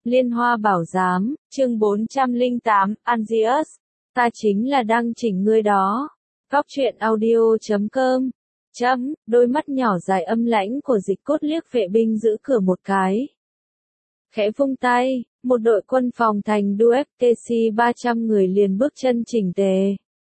Liên Hoa Bảo Giám, chương 408, Angius, ta chính là đang chỉnh ngươi đó. Góc truyện audio.com. Đôi mắt nhỏ dài âm lãnh của Dịch Cốt liếc vệ binh giữ cửa một cái. Khẽ vung tay, một đội quân phòng thành DuFTC 300 người liền bước chân chỉnh tề.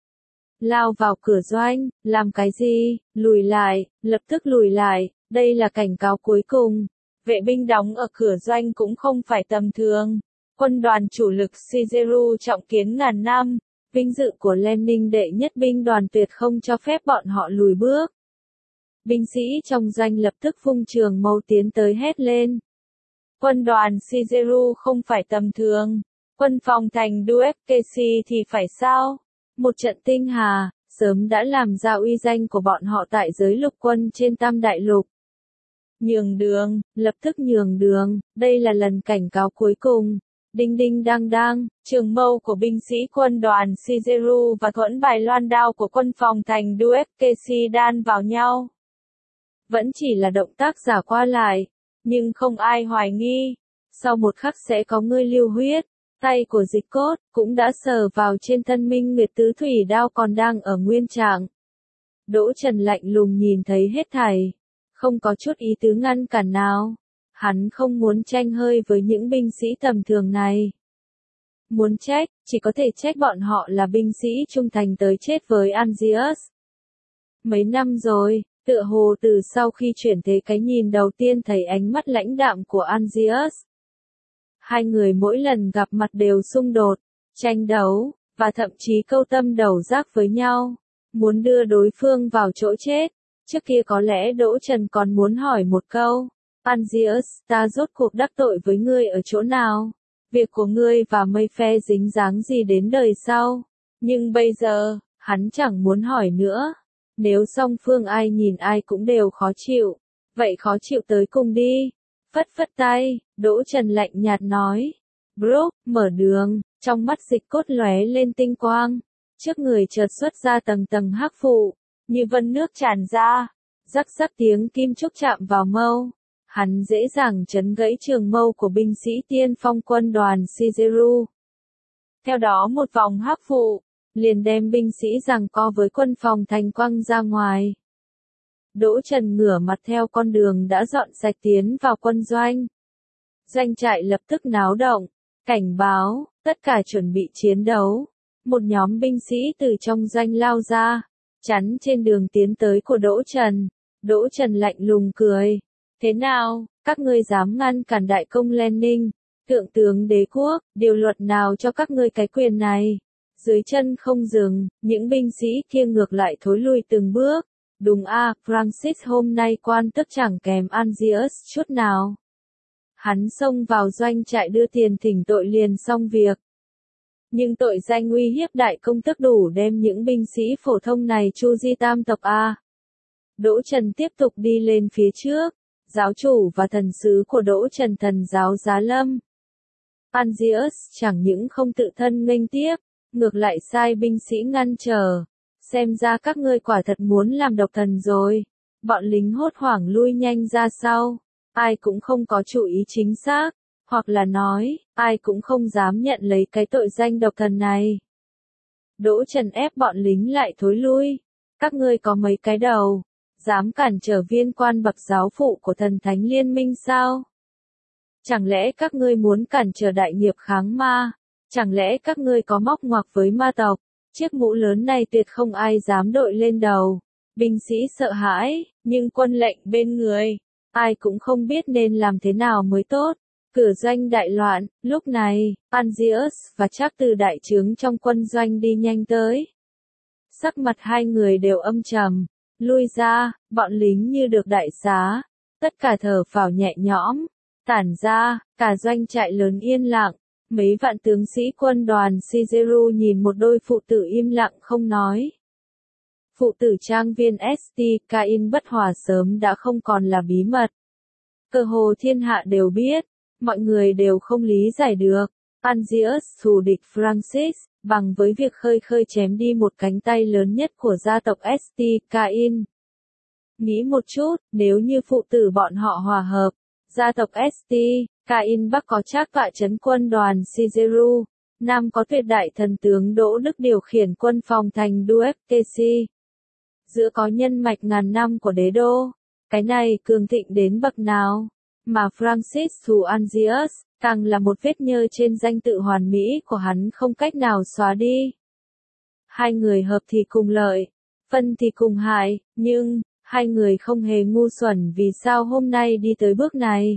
Lao vào cửa doanh, làm cái gì, lùi lại, lập tức lùi lại, đây là cảnh cáo cuối cùng. Vệ binh đóng ở cửa doanh cũng không phải tầm thường. Quân đoàn chủ lực Shigeru trọng kiến ngàn năm, vinh dự của Lenin đệ nhất binh đoàn tuyệt không cho phép bọn họ lùi bước. Binh sĩ trong doanh lập tức vung trường mâu tiến tới hét lên. Quân đoàn Shigeru không phải tầm thường, quân phòng thành DuFTC thì phải sao? Một trận tinh hà, sớm đã làm ra uy danh của bọn họ tại giới lục quân trên Tam Đại Lục. Nhường đường, lập tức nhường đường, đây là lần cảnh cáo cuối cùng. Đinh đinh đang đang, trường mâu của binh sĩ quân đoàn Shigeru và thuẫn bài loan đao của quân phòng thành DuFTC đan vào nhau. Vẫn chỉ là động tác giả qua lại, nhưng không ai hoài nghi. Sau một khắc sẽ có người lưu huyết. Tay của Dịch Cốt cũng đã sờ vào trên thân Minh Nguyệt tứ thủy đao còn đang ở nguyên trạng. Đỗ Trần lạnh lùng nhìn thấy hết thảy, không có chút ý tứ ngăn cản nào. Hắn không muốn tranh hơi với những binh sĩ tầm thường này. Muốn trách, chỉ có thể trách bọn họ là binh sĩ trung thành tới chết với Angius. Mấy năm rồi, tựa hồ từ sau khi chuyển thế cái nhìn đầu tiên thấy ánh mắt lãnh đạm của Angius. Hai người mỗi lần gặp mặt đều xung đột, tranh đấu, và thậm chí câu tâm đầu giác với nhau, muốn đưa đối phương vào chỗ chết. Trước kia có lẽ Đỗ Trần còn muốn hỏi một câu, Angius, ta rốt cuộc đắc tội với ngươi ở chỗ nào? Việc của ngươi và mây phe dính dáng gì đến đời sau? Nhưng bây giờ, hắn chẳng muốn hỏi nữa. Nếu song phương ai nhìn ai cũng đều khó chịu, vậy khó chịu tới cùng đi. Phất phất tay, Đỗ Trần lạnh nhạt nói. Brooke, mở đường, trong mắt Dịch Cốt lóe lên tinh quang. Trước người chợt xuất ra tầng tầng hắc vụ, như vân nước tràn ra. Rắc rắc tiếng kim trúc chạm vào mâu. Hắn dễ dàng chấn gãy trường mâu của binh sĩ tiên phong quân đoàn Shigeru. Theo đó một vòng hắc vụ, liền đem binh sĩ giằng co với quân phòng thành quăng ra ngoài. Đỗ Trần ngửa mặt theo con đường đã dọn sạch tiến vào quân doanh. Doanh trại lập tức náo động, cảnh báo, tất cả chuẩn bị chiến đấu. Một nhóm binh sĩ từ trong doanh lao ra, chắn trên đường tiến tới của Đỗ Trần. Đỗ Trần lạnh lùng cười. Thế nào, các ngươi dám ngăn cản đại công Lenin, thượng tướng đế quốc, điều luật nào cho các ngươi cái quyền này? Dưới chân không dừng, những binh sĩ kia ngược lại thối lui từng bước. Đúng a, Francis hôm nay quan tức chẳng kém Angius chút nào. Hắn xông vào doanh trại đưa tiền thỉnh tội liền xong việc. Nhưng tội danh uy hiếp đại công tước đủ đem những binh sĩ phổ thông này chu di tam tộc a. Đỗ Trần tiếp tục đi lên phía trước. Giáo chủ và thần sứ của Đỗ Trần thần giáo Giá Lâm. Angius chẳng những không tự thân nghênh tiếp, ngược lại sai binh sĩ ngăn trở. Xem ra các ngươi quả thật muốn làm độc thần rồi. Bọn lính hốt hoảng lui nhanh ra sau. Ai cũng không có chủ ý chính xác. Hoặc là nói, ai cũng không dám nhận lấy cái tội danh độc thần này. Đỗ Trần ép bọn lính lại thối lui. Các ngươi có mấy cái đầu, dám cản trở viên quan bậc giáo phụ của thần thánh liên minh sao? Chẳng lẽ các ngươi muốn cản trở đại nghiệp kháng ma? Chẳng lẽ các ngươi có móc ngoặc với ma tộc? Chiếc mũ lớn này tuyệt không ai dám đội lên đầu. Binh sĩ sợ hãi, nhưng quân lệnh bên người, ai cũng không biết nên làm thế nào mới tốt. Cửa doanh đại loạn, lúc này, Angius và Trác Từ đại trướng trong quân doanh đi nhanh tới. Sắc mặt hai người đều âm trầm, lui ra, bọn lính như được đại xá, tất cả thở phào nhẹ nhõm, tản ra, cả doanh trại lớn yên lặng. Mấy vạn tướng sĩ quân đoàn Shigeru nhìn một đôi phụ tử im lặng không nói. Phụ tử trang viên St. Cain bất hòa sớm đã không còn là bí mật. Cơ hồ thiên hạ đều biết, mọi người đều không lý giải được. Angius thù địch Francis, bằng với việc khơi chém đi một cánh tay lớn nhất của gia tộc St. Cain. Nghĩ một chút, nếu như phụ tử bọn họ hòa hợp, gia tộc St. Cain Bắc có Trác Tọa trấn quân đoàn Caesariu, Nam có tuyệt đại thần tướng Đỗ Đức điều khiển quân phòng thành Dueptesi. Giữa có nhân mạch ngàn năm của đế đô, cái này cường thịnh đến bậc nào, mà Francis Thuangius, càng là một vết nhơ trên danh tự hoàn mỹ của hắn không cách nào xóa đi. Hai người hợp thì cùng lợi, phân thì cùng hại, nhưng, hai người không hề ngu xuẩn vì sao hôm nay đi tới bước này.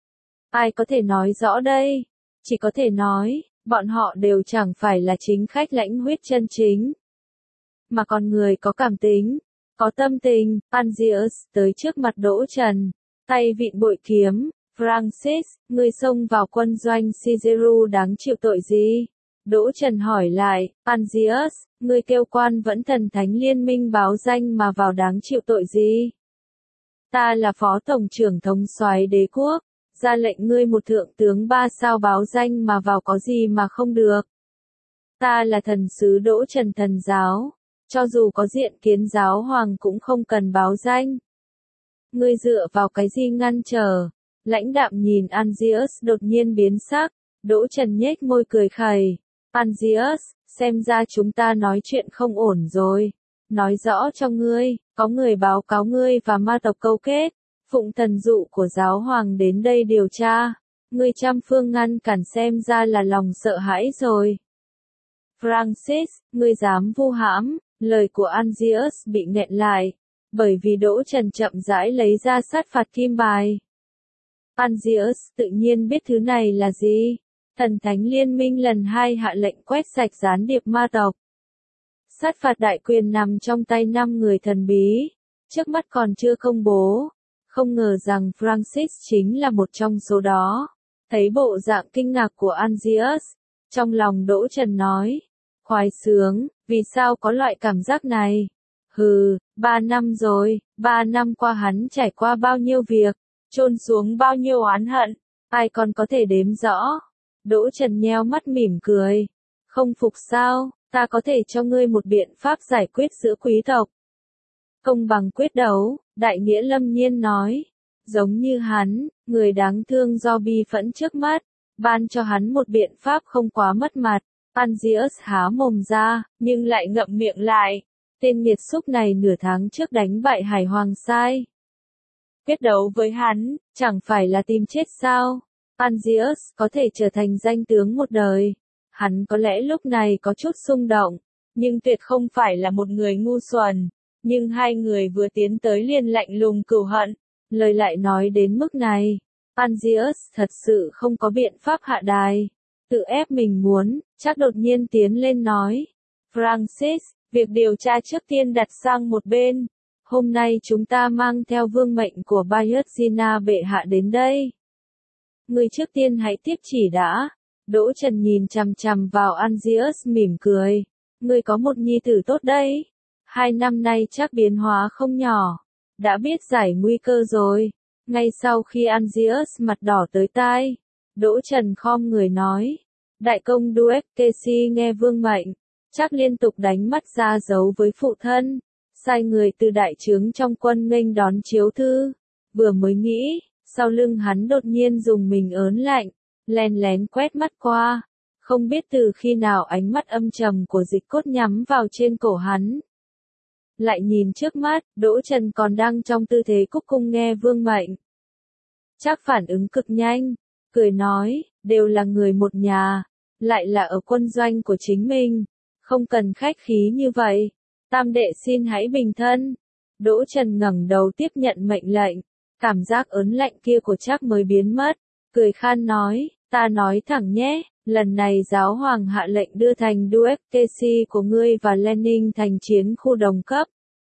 Ai có thể nói rõ đây? Chỉ có thể nói, bọn họ đều chẳng phải là chính khách lãnh huyết chân chính. Mà con người có cảm tính, có tâm tình, Panzius tới trước mặt Đỗ Trần, tay vịn bội kiếm, Francis, ngươi xông vào quân doanh Caesariu đáng chịu tội gì? Đỗ Trần hỏi lại, Panzius, ngươi kêu quan vẫn thần thánh liên minh báo danh mà vào đáng chịu tội gì? Ta là phó tổng trưởng thống soái đế quốc, ra lệnh ngươi một thượng tướng 3 sao báo danh mà vào có gì mà không được. Ta là thần sứ Đỗ Trần thần giáo, cho dù có diện kiến giáo hoàng cũng không cần báo danh. Ngươi dựa vào cái gì ngăn trở? Lãnh đạm nhìn Angius đột nhiên biến sắc, Đỗ Trần nhếch môi cười khẩy. Angius, xem ra chúng ta nói chuyện không ổn rồi. Nói rõ cho ngươi, có người báo cáo ngươi và ma tộc câu kết, phụng thần dụ của giáo hoàng đến đây điều tra. Ngươi trăm phương ngăn cản xem ra là lòng sợ hãi rồi. Francis, ngươi dám vu hãm, lời của Angius bị nghẹn lại, bởi vì Đỗ Trần chậm rãi lấy ra sát phạt kim bài. Angius tự nhiên biết thứ này là gì. Thần Thánh Liên minh lần 2 hạ lệnh quét sạch gián điệp ma tộc. Sát phạt đại quyền nằm trong tay 5 người thần bí, trước mắt còn chưa công bố. Không ngờ rằng Francis chính là một trong số đó. Thấy bộ dạng kinh ngạc của Angius, trong lòng Đỗ Trần nói, khoái sướng, vì sao có loại cảm giác này? Hừ, 3 năm rồi, 3 năm qua hắn trải qua bao nhiêu việc, chôn xuống bao nhiêu oán hận, ai còn có thể đếm rõ. Đỗ Trần nheo mắt mỉm cười. Không phục sao, ta có thể cho ngươi một biện pháp giải quyết giữa quý tộc. Công bằng quyết đấu, Đại Nghĩa lâm nhiên nói. Giống như hắn, người đáng thương do bi phẫn trước mắt, ban cho hắn một biện pháp không quá mất mặt. Angius há mồm ra, nhưng lại ngậm miệng lại. Tên nghiệt xúc này nửa tháng trước đánh bại Hải Hoàng sai. Quyết đấu với hắn, chẳng phải là tìm chết sao? Angius có thể trở thành danh tướng một đời. Hắn có lẽ lúc này có chút xung động, nhưng tuyệt không phải là một người ngu xuẩn. Nhưng hai người vừa tiến tới liền lạnh lùng cừu hận. Lời lại nói đến mức này, Angius thật sự không có biện pháp hạ đài. Tự ép mình muốn, chắc đột nhiên tiến lên nói. Francis, việc điều tra trước tiên đặt sang một bên. Hôm nay chúng ta mang theo vương mệnh của Bayezgina bệ hạ đến đây. Người trước tiên hãy tiếp chỉ đã. Đỗ Trần nhìn chằm chằm vào Angius mỉm cười. Người có một nhi tử tốt đấy. 2 năm nay chắc biến hóa không nhỏ. Đã biết giải nguy cơ rồi. Ngay sau khi Angius mặt đỏ tới tai, Đỗ Trần khom người nói. Đại công Dueptesi nghe vương mệnh, chắc liên tục đánh mắt ra dấu với phụ thân. Sai người từ đại trướng trong quân nghênh đón chiếu thư. Vừa mới nghĩ, sau lưng hắn đột nhiên dùng mình ớn lạnh, len lén quét mắt qua. Không biết từ khi nào ánh mắt âm trầm của Dịch Cốt nhắm vào trên cổ hắn. Lại nhìn trước mắt, Đỗ Trần còn đang trong tư thế cúc cung nghe vương mệnh. Chắc phản ứng cực nhanh, cười nói, đều là người một nhà, lại là ở quân doanh của chính mình, không cần khách khí như vậy. Tam đệ xin hãy bình thân. Đỗ Trần ngẩng đầu tiếp nhận mệnh lệnh, cảm giác ớn lạnh kia của Trác mới biến mất, cười khan nói, ta nói thẳng nhé, lần này giáo hoàng hạ lệnh đưa thành Dueptesi của ngươi và Lenin thành chiến khu đồng cấp.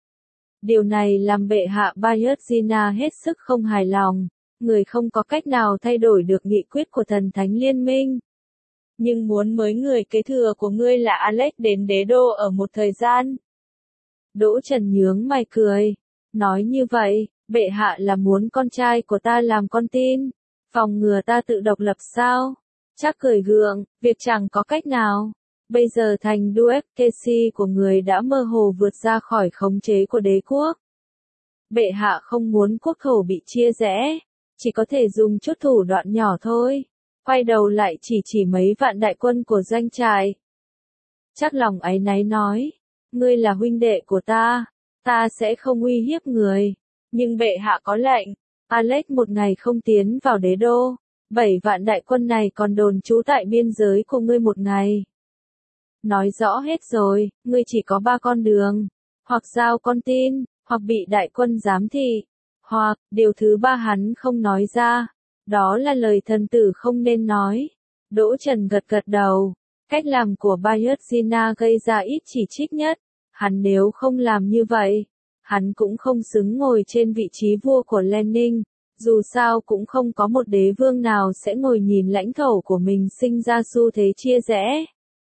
Điều này làm bệ hạ Bayezgina hết sức không hài lòng, người không có cách nào thay đổi được nghị quyết của thần thánh liên minh. Nhưng muốn mới người kế thừa của ngươi là Alex đến đế đô ở một thời gian. Đỗ Trần nhướng mày cười, nói như vậy, bệ hạ là muốn con trai của ta làm con tin, phòng ngừa ta tự độc lập sao? Chắc cười gượng, việc chẳng có cách nào. Bây giờ thành Dueptesi của người đã mơ hồ vượt ra khỏi khống chế của đế quốc. Bệ hạ không muốn quốc thổ bị chia rẽ, chỉ có thể dùng chút thủ đoạn nhỏ thôi. Quay đầu lại chỉ mấy vạn đại quân của doanh trại. Chắc lòng áy náy nói, ngươi là huynh đệ của ta sẽ không uy hiếp người. Nhưng bệ hạ có lệnh, Alex một ngày không tiến vào đế đô, 7 vạn đại quân này còn đồn trú tại biên giới của ngươi một ngày. Nói rõ hết rồi, ngươi chỉ có 3 con đường, hoặc giao con tin, hoặc bị đại quân giám thị, hoặc, điều thứ 3 hắn không nói ra, đó là lời thần tử không nên nói. Đỗ Trần gật gật đầu, cách làm của Bayezgina gây ra ít chỉ trích nhất, hắn nếu không làm như vậy, hắn cũng không xứng ngồi trên vị trí vua của Lenin, dù sao cũng không có một đế vương nào sẽ ngồi nhìn lãnh thổ của mình sinh ra xu thế chia rẽ.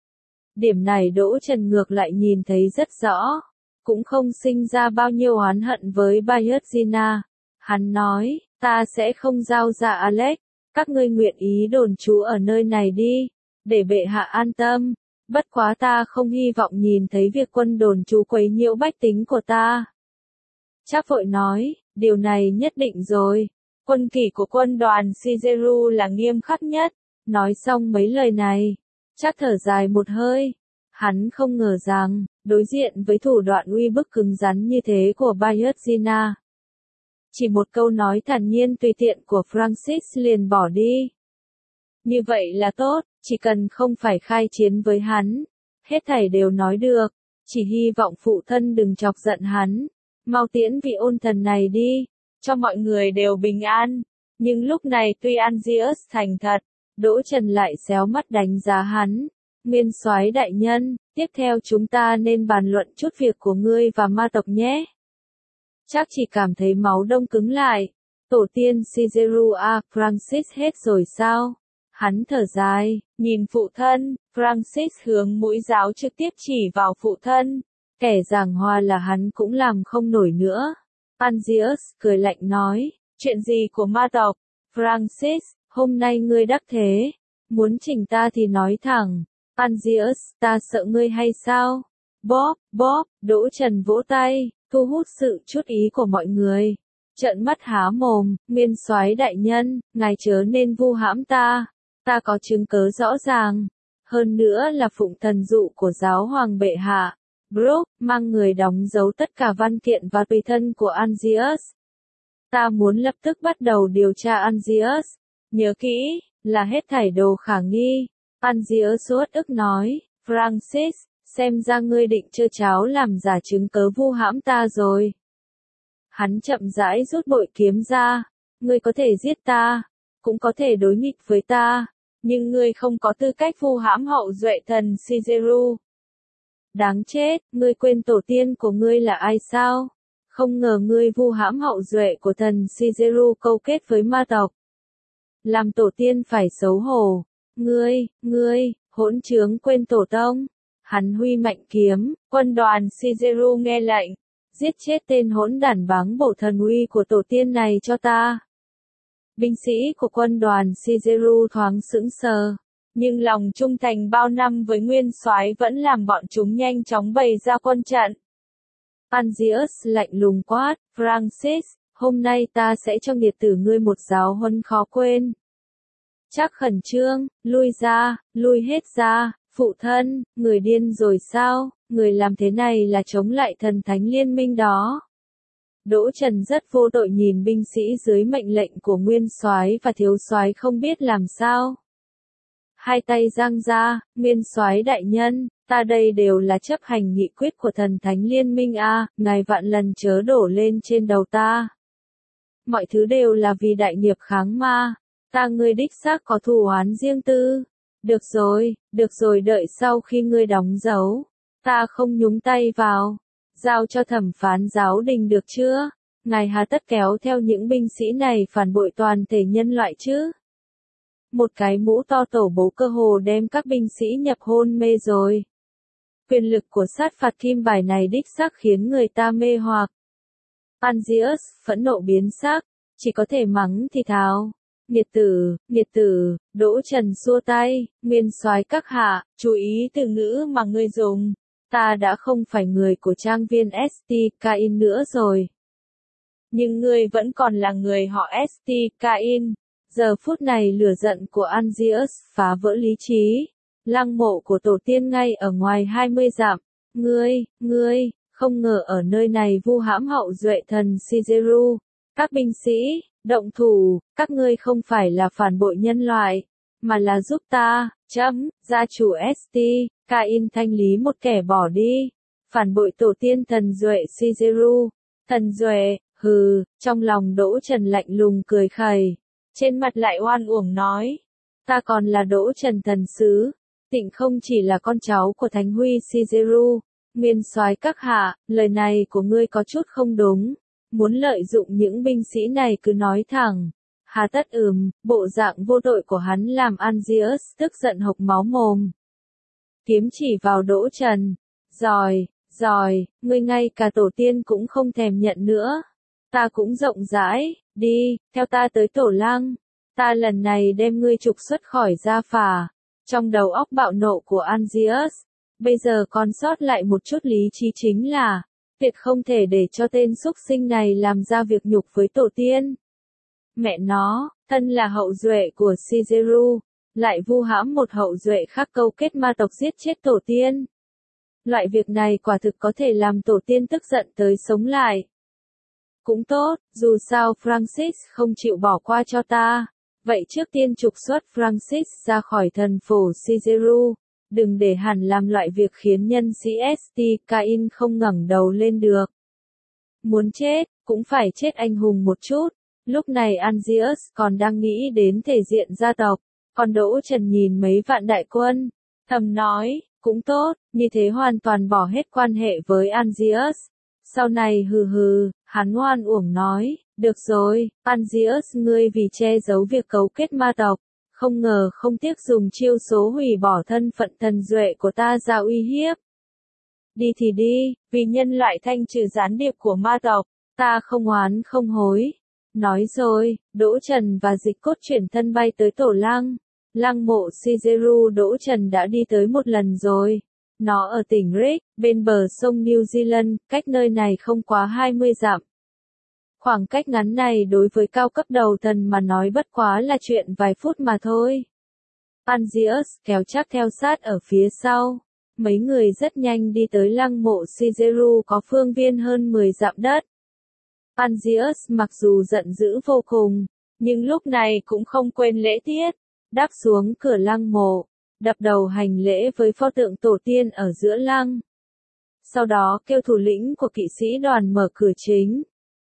Điểm này Đỗ Trần ngược lại nhìn thấy rất rõ, cũng không sinh ra bao nhiêu oán hận với Bayezgina. Hắn nói, ta sẽ không giao ra Alex, các ngươi nguyện ý đồn trú ở nơi này đi, để bệ hạ an tâm, bất quá ta không hy vọng nhìn thấy việc quân đồn trú quấy nhiễu bách tính của ta. Trác vội nói, điều này nhất định rồi, quân kỷ của quân đoàn Sigeru là nghiêm khắc nhất. Nói xong mấy lời này, Trác thở dài một hơi, hắn không ngờ rằng, đối diện với thủ đoạn uy bức cứng rắn như thế của Bayezgina, chỉ một câu nói thản nhiên tùy tiện của Francis liền bỏ đi. Như vậy là tốt, chỉ cần không phải khai chiến với hắn, hết thảy đều nói được, chỉ hy vọng phụ thân đừng chọc giận hắn, mau tiễn vị ôn thần này đi, cho mọi người đều bình an. Nhưng lúc này tuy Angius thành thật, Đỗ Trần lại xéo mắt đánh giá hắn. Nguyên soái đại nhân, tiếp theo chúng ta nên bàn luận chút việc của ngươi và ma tộc nhé. Chắc chỉ cảm thấy máu đông cứng lại. Tổ tiên Sigeru Francis hết rồi sao? Hắn thở dài, nhìn phụ thân, Francis hướng mũi giáo trực tiếp chỉ vào phụ thân. Kẻ giảng hòa là hắn cũng làm không nổi nữa. Angius cười lạnh nói, chuyện gì của ma tộc? Francis, hôm nay ngươi đắc thế, muốn chỉnh ta thì nói thẳng. Angius, ta sợ ngươi hay sao? Bob, Đỗ Trần vỗ tay, thu hút sự chú ý của mọi người. Trợn mắt há mồm, nguyên soái đại nhân, ngài chớ nên vu hãm ta có chứng cớ rõ ràng. Hơn nữa là phụng thần dụ của giáo hoàng bệ hạ. Brooke, mang người đóng dấu tất cả văn kiện và tùy thân của Angius. Ta muốn lập tức bắt đầu điều tra Angius. Nhớ kỹ, là hết thảy đồ khả nghi. Angius uất ức nói, Francis, xem ra ngươi định trơ cháo làm giả chứng cớ vu hãm ta rồi. Hắn chậm rãi rút bội kiếm ra, ngươi có thể giết ta, cũng có thể đối nghịch với ta, nhưng ngươi không có tư cách vu hãm hậu duệ thần Sigeru. Đáng chết, ngươi quên tổ tiên của ngươi là ai sao? Không ngờ ngươi vu hãm hậu duệ của thần Sigeru câu kết với ma tộc. Làm tổ tiên phải xấu hổ. Ngươi, hỗn trướng quên tổ tông. Hắn huy mạnh kiếm, quân đoàn Sigeru nghe lệnh. Giết chết tên hỗn đản báng bổ thần uy của tổ tiên này cho ta. Binh sĩ của quân đoàn Sigeru thoáng sững sờ. Nhưng lòng trung thành bao năm với nguyên soái vẫn làm bọn chúng nhanh chóng bày ra quân trận. Angius lạnh lùng quát, Francis, hôm nay ta sẽ cho nghiệt tử ngươi một giáo huấn khó quên. Chắc khẩn trương, lui hết ra, phụ thân, người điên rồi sao, người làm thế này là chống lại thần thánh liên minh đó. Đỗ Trần rất vô tội nhìn binh sĩ dưới mệnh lệnh của nguyên soái và thiếu soái không biết làm sao. Hai tay giang ra, nguyên soái đại nhân, ta đây đều là chấp hành nghị quyết của thần thánh liên minh ngài vạn lần chớ đổ lên trên đầu ta. Mọi thứ đều là vì đại nghiệp kháng ma, ngươi đích xác có thù oán riêng tư. Được rồi đợi sau khi ngươi đóng dấu, ta không nhúng tay vào, giao cho thẩm phán giáo đình được chưa? Ngài hà tất kéo theo những binh sĩ này phản bội toàn thể nhân loại chứ? Một cái mũ to tổ bố cơ hồ đem các binh sĩ nhập hôn mê rồi. Quyền lực của sát phạt kim bài này đích xác khiến người ta mê hoặc. Angius phẫn nộ biến sắc, chỉ có thể mắng thì thào. Nghiệt tử, Đỗ Trần xua tay, nguyên soái các hạ, chú ý từ ngữ mà ngươi dùng. Ta đã không phải người của trang viên St. Cain nữa rồi. nhưng ngươi vẫn còn là người họ St. Cain. Giờ phút này lửa giận của Angius phá vỡ lý trí. Lăng mộ của tổ tiên ngay ở ngoài 20 dặm. Ngươi, không ngờ ở nơi này vu hãm hậu duệ thần Caesarú. Các binh sĩ, động thủ, các ngươi không phải là phản bội nhân loại, mà là giúp ta, gia chủ St. Cain thanh lý một kẻ bỏ đi. Phản bội tổ tiên thần duệ Caesarú. Thần duệ, hừ, trong lòng Đỗ Trần lạnh lùng cười khẩy. Trên mặt lại oan uổng nói. Ta còn là Đỗ Trần thần sứ. Tịnh không chỉ là con cháu của Thánh Huy Caesarú. Nguyên soái các hạ, lời này của ngươi có chút không đúng. Muốn lợi dụng những binh sĩ này cứ nói thẳng. Hà tất bộ dạng vô tội của hắn làm Angius tức giận hộc máu mồm. Kiếm chỉ vào Đỗ Trần. Rồi, ngươi ngay cả tổ tiên cũng không thèm nhận nữa. Ta cũng rộng rãi, đi, theo ta tới tổ lăng. Ta lần này đem ngươi trục xuất khỏi gia phả. Trong đầu óc bạo nộ của Angius, bây giờ còn sót lại một chút lý trí chính là, tuyệt không thể để cho tên xúc sinh này làm ra việc nhục với tổ tiên. Mẹ nó, thân là hậu duệ của Caesarú, lại vu hãm một hậu duệ khác câu kết ma tộc giết chết tổ tiên. Loại việc này quả thực có thể làm tổ tiên tức giận tới sống lại. Cũng tốt, dù sao Francis không chịu bỏ qua cho ta. Vậy trước tiên trục xuất Francis ra khỏi thần phủ Caesarú. Đừng để hắn làm loại việc khiến nhân sĩ St. Cain không ngẩng đầu lên được. Muốn chết, cũng phải chết anh hùng một chút. Lúc này Angius còn đang nghĩ đến thể diện gia tộc. Còn Đỗ Trần nhìn mấy vạn đại quân. Thầm nói, cũng tốt, như thế hoàn toàn bỏ hết quan hệ với Angius. Sau này hắn oan uổng nói, được rồi, Angius ngươi vì che giấu việc cấu kết ma tộc. Không ngờ không tiếc dùng chiêu số hủy bỏ thân phận thần duệ của ta ra uy hiếp. Đi thì đi, vì nhân loại thanh trừ gián điệp của ma tộc, ta không oán không hối. Nói rồi, Đỗ Trần và Dịch Cốt chuyển thân bay tới tổ lăng. Lăng mộ Caesarú Đỗ Trần đã đi tới một lần rồi. Nó ở tỉnh Rick, bên bờ sông New Zealand, cách nơi này không quá 20 dặm. Khoảng cách ngắn này đối với cao cấp đầu thần mà nói bất quá là chuyện vài phút mà thôi. Angius kéo chắc theo sát ở phía sau. Mấy người rất nhanh đi tới lăng mộ Caesarú có phương viên hơn 10 dặm đất. Angius mặc dù giận dữ vô cùng, nhưng lúc này cũng không quên lễ tiết. Đáp xuống cửa lăng mộ, đập đầu hành lễ với pho tượng tổ tiên ở giữa lăng. Sau đó kêu thủ lĩnh của kỵ sĩ đoàn mở cửa chính.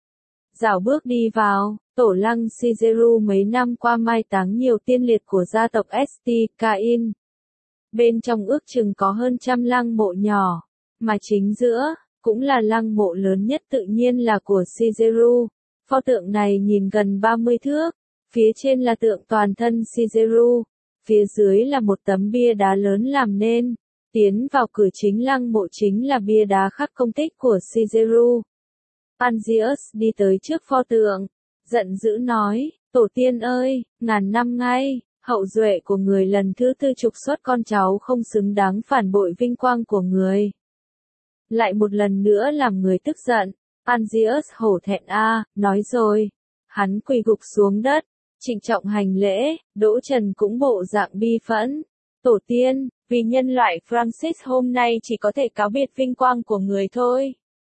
Dạo bước đi vào, tổ lăng Caesarú mấy năm qua mai táng nhiều tiên liệt của gia tộc St. Cain. Bên trong ước chừng có hơn trăm lăng mộ nhỏ, mà chính giữa, cũng là lăng mộ lớn nhất tự nhiên là của Caesarú. Pho tượng này nhìn gần 30 thước, phía trên là tượng toàn thân Caesarú, phía dưới là một tấm bia đá lớn làm nên. Tiến vào cửa chính lăng mộ chính là bia đá khắc công tích của Caesarú. Angius đi tới trước pho tượng, giận dữ nói, tổ tiên ơi, ngàn năm ngay, hậu duệ của người lần thứ tư trục xuất con cháu không xứng đáng phản bội vinh quang của người. Lại một lần nữa làm người tức giận, Angius hổ thẹn nói rồi. Hắn quỳ gục xuống đất, trịnh trọng hành lễ, Đỗ Trần cũng bộ dạng bi phẫn. Tổ tiên, vì nhân loại Francis hôm nay chỉ có thể cáo biệt vinh quang của người thôi.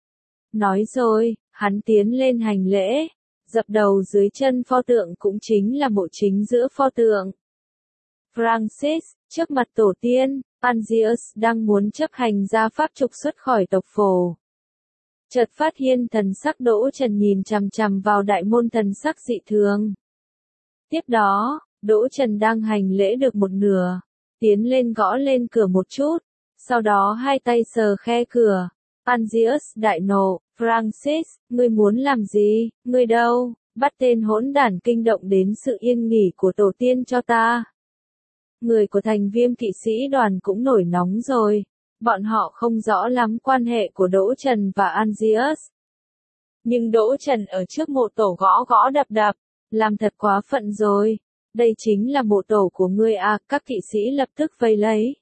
Nói rồi, hắn tiến lên hành lễ, dập đầu dưới chân pho tượng cũng chính là mộ chính giữa pho tượng. Francis, trước mặt tổ tiên, Angius đang muốn chấp hành gia pháp trục xuất khỏi tộc phổ. Chợt phát hiện thần sắc Đỗ Trần nhìn chằm chằm vào đại môn thần sắc dị thường. Tiếp đó, Đỗ Trần đang hành lễ được một nửa, tiến lên gõ lên cửa một chút, sau đó hai tay sờ khe cửa. Angius đại nộ, Francis, ngươi muốn làm gì, ngươi đâu, bắt tên hỗn đản kinh động đến sự yên nghỉ của tổ tiên cho ta. Người của thành Viêm kỵ sĩ đoàn cũng nổi nóng rồi, bọn họ không rõ lắm quan hệ của Đỗ Trần và Angius. Nhưng Đỗ Trần ở trước mộ tổ gõ gõ đập đập, làm thật quá phận rồi, đây chính là mộ tổ của ngươi các kỵ sĩ lập tức vây lấy.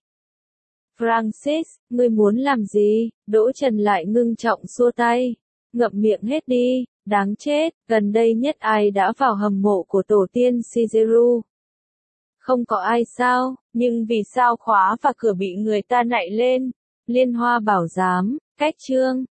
Francis, ngươi muốn làm gì? Đỗ Trần lại ngưng trọng xua tay. Ngậm miệng hết đi, Đáng chết, gần đây nhất ai đã vào hầm mộ của tổ tiên Shigeru? Không có ai sao, nhưng vì sao khóa và cửa bị người ta nạy lên? Liên Hoa Bảo Giám, cách chương